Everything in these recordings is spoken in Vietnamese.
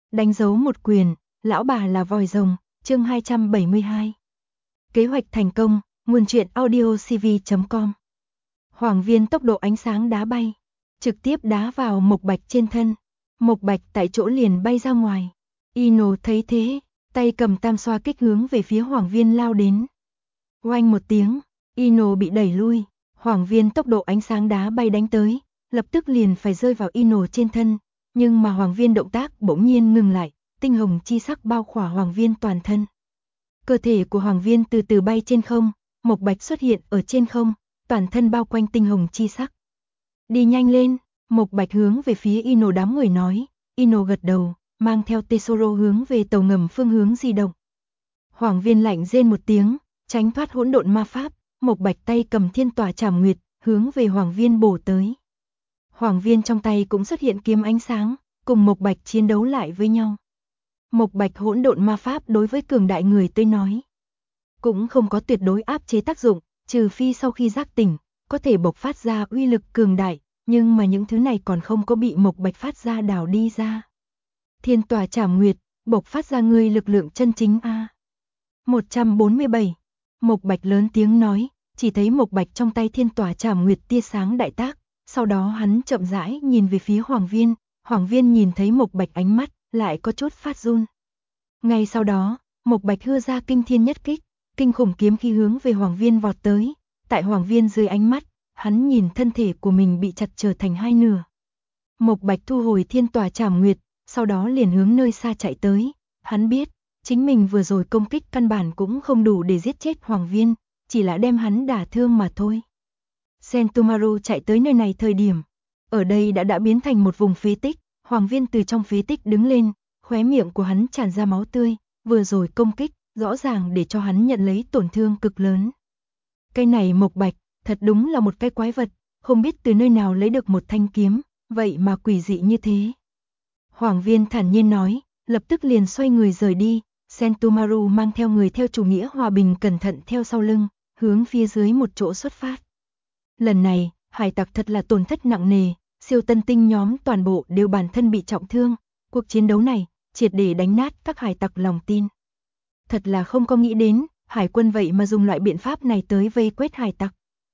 Đánh dấu một quyền, lão bà là vòi rồng, chương 272. Kế hoạch thành công, nguồn truyện audiocv.com. Hoàng Viên tốc độ ánh sáng đá bay, trực tiếp đá vào Mộc Bạch trên thân. Mộc Bạch tại chỗ liền bay ra ngoài. Ino thấy thế, tay cầm tam xoa kích hướng về phía Hoàng Viên lao đến. Oanh một tiếng, Ino bị đẩy lui. Hoàng Viên tốc độ ánh sáng đá bay đánh tới, lập tức liền phải rơi vào Ino trên thân. Nhưng mà Hoàng Viên động tác bỗng nhiên ngừng lại, tinh hồng chi sắc bao khỏa Hoàng Viên toàn thân. Cơ thể của Hoàng Viên từ từ bay trên không, Mộc Bạch xuất hiện ở trên không, toàn thân bao quanh tinh hồng chi sắc. Đi nhanh lên, Mộc Bạch hướng về phía Ino đám người nói. Ino gật đầu, mang theo Tesoro hướng về tàu ngầm phương hướng di động. Hoàng Viên lạnh rên một tiếng, tránh thoát hỗn độn ma pháp, Mộc Bạch tay cầm thiên tỏa trảm nguyệt, hướng về Hoàng Viên bổ tới. Hoàng Viên trong tay cũng xuất hiện kiếm ánh sáng, cùng Mộc Bạch chiến đấu lại với nhau. Mộc Bạch hỗn độn ma pháp đối với cường đại người tới nói, cũng không có tuyệt đối áp chế tác dụng, trừ phi sau khi giác tỉnh, có thể bộc phát ra uy lực cường đại, nhưng mà những thứ này còn không có bị Mộc Bạch phát ra đảo đi ra. Thiên tỏa trảm nguyệt, bộc phát ra ngươi lực lượng chân chính a. 147. Mộc Bạch lớn tiếng nói, chỉ thấy Mộc Bạch trong tay thiên tỏa trảm nguyệt tia sáng đại tác, sau đó hắn chậm rãi nhìn về phía Hoàng Viên, Hoàng Viên nhìn thấy Mộc Bạch ánh mắt, lại có chút phát run. Ngay sau đó, Mộc Bạch hưa ra kinh thiên nhất kích, kinh khủng kiếm khí hướng về Hoàng Viên vọt tới, tại Hoàng Viên dưới ánh mắt, hắn nhìn thân thể của mình bị chặt trở thành hai nửa. Mộc Bạch thu hồi thiên tỏa trảm nguyệt, sau đó liền hướng nơi xa chạy tới, hắn biết, chính mình vừa rồi công kích căn bản cũng không đủ để giết chết Hoàng Viên, chỉ là đem hắn đả thương mà thôi. Sentomaru chạy tới nơi này thời điểm, ở đây đã biến thành một vùng phế tích, Hoàng Viên từ trong phế tích đứng lên, khóe miệng của hắn tràn ra máu tươi, vừa rồi công kích, rõ ràng để cho hắn nhận lấy tổn thương cực lớn. Cái này Mộc Bạch, thật đúng là một cái quái vật, không biết từ nơi nào lấy được một thanh kiếm, vậy mà quỷ dị như thế. Hoàng Viên thản nhiên nói, lập tức liền xoay người rời đi, Sentomaru mang theo người theo chủ nghĩa hòa bình cẩn thận theo sau lưng, hướng phía dưới một chỗ xuất phát. Lần này, hải tặc thật là tổn thất nặng nề, siêu tân tinh nhóm toàn bộ đều bản thân bị trọng thương, cuộc chiến đấu này, triệt để đánh nát các hải tặc lòng tin. Thật là không có nghĩ đến, hải quân vậy mà dùng loại biện pháp này tới vây quét hải tặc.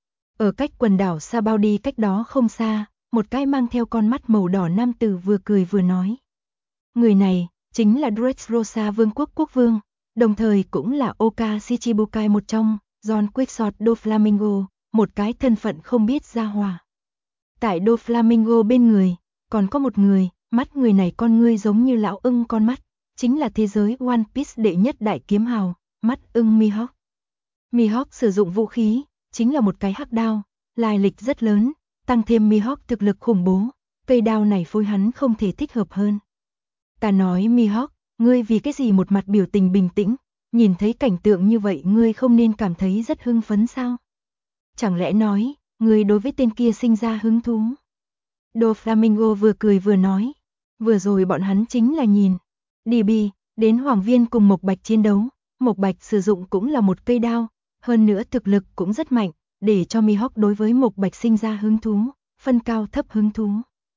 Ở cách quần đảo Sabaudi cách đó không xa, một cái mang theo con mắt màu đỏ nam tử vừa cười vừa nói. Người này, chính là Dressrosa vương quốc quốc vương, đồng thời cũng là Oka Shichibukai một trong, John Quixote Doflamingo, một cái thân phận không biết ra hòa. Tại Doflamingo bên người, còn có một người, mắt người này con ngươi giống như lão ưng con mắt, chính là thế giới One Piece đệ nhất đại kiếm hào, mắt ưng Mihawk. Mihawk sử dụng vũ khí, chính là một cái hắc đao, lai lịch rất lớn, tăng thêm Mihawk thực lực khủng bố, cây đao này phối hắn không thể thích hợp hơn. Ta nói Mihawk, ngươi vì cái gì một mặt biểu tình bình tĩnh, nhìn thấy cảnh tượng như vậy ngươi không nên cảm thấy rất hưng phấn sao? Chẳng lẽ nói, ngươi đối với tên kia sinh ra hứng thú? Doflamingo vừa cười vừa nói, vừa rồi bọn hắn chính là nhìn DB, đến Hoàng Viên cùng Mộc Bạch chiến đấu, Mộc Bạch sử dụng cũng là một cây đao, hơn nữa thực lực cũng rất mạnh, để cho Mihawk đối với Mộc Bạch sinh ra hứng thú, phân cao thấp hứng thú.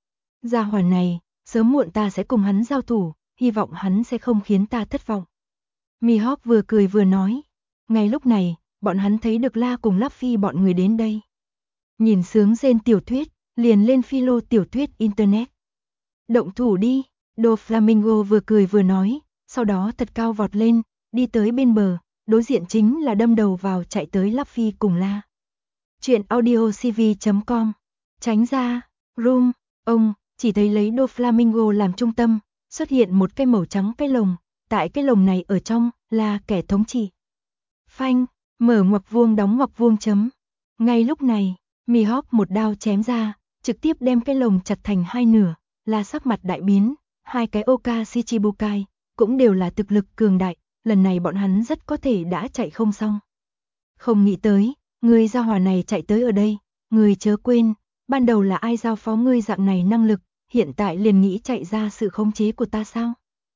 Gia hỏa này, sớm muộn ta sẽ cùng hắn giao thủ, hy vọng hắn sẽ không khiến ta thất vọng. Mihawk vừa cười vừa nói, ngay lúc này, bọn hắn thấy được La cùng Luffy bọn người đến đây. Nhìn sướng rên tiểu thuyết, liền lên philo tiểu thuyết internet. Động thủ đi, Doflamingo vừa cười vừa nói, sau đó thật cao vọt lên, đi tới bên bờ, đối diện chính là đâm đầu vào chạy tới Luffy cùng La. Chuyện audiocv.com. Tránh ra, room, ông, chỉ thấy lấy Doflamingo làm trung tâm, xuất hiện một cái màu trắng cái lồng, tại cái lồng này ở trong là kẻ thống trị. Phanh, mở ngoặc vuông đóng ngoặc vuông chấm. Ngay lúc này, Mihawk một đao chém ra, trực tiếp đem cái lồng chặt thành hai nửa, là sắc mặt đại biến, hai cái Oka Shichibukai cũng đều là thực lực cường đại, lần này bọn hắn rất có thể đã chạy không xong. Không nghĩ tới, người gia hỏa này chạy tới ở đây, người chớ quên, ban đầu là ai giao phó ngươi dạng này năng lực, hiện tại liền nghĩ chạy ra sự khống chế của ta sao?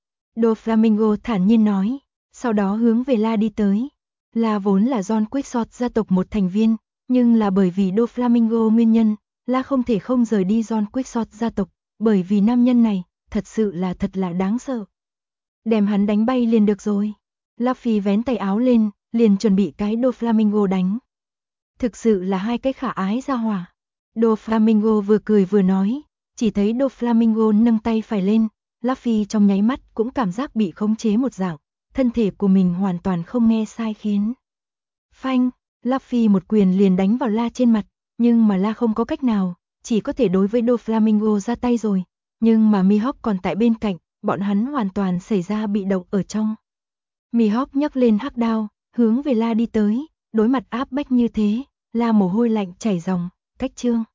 Doflamingo thản nhiên nói, sau đó hướng về La đi tới. La vốn là John Quixote gia tộc một thành viên, nhưng là bởi vì Doflamingo nguyên nhân, La không thể không rời đi John Quixote gia tộc, bởi vì nam nhân này, thật là đáng sợ. Đem hắn đánh bay liền được rồi. Luffy vén tay áo lên, liền chuẩn bị cái Doflamingo đánh. Thực sự là hai cái khả ái ra hỏa. Doflamingo vừa cười vừa nói, chỉ thấy Doflamingo nâng tay phải lên, Luffy trong nháy mắt cũng cảm giác bị khống chế một dạng, thân thể của mình hoàn toàn không nghe sai khiến. Phanh, Luffy một quyền liền đánh vào La trên mặt, nhưng mà La không có cách nào, chỉ có thể đối với Doflamingo ra tay rồi, nhưng mà Mihawk còn tại bên cạnh, bọn hắn hoàn toàn xảy ra bị động ở trong. Mihawk nhấc lên hắc đao, hướng về La đi tới, đối mặt áp bách như thế, La mồ hôi lạnh chảy ròng, cách chương.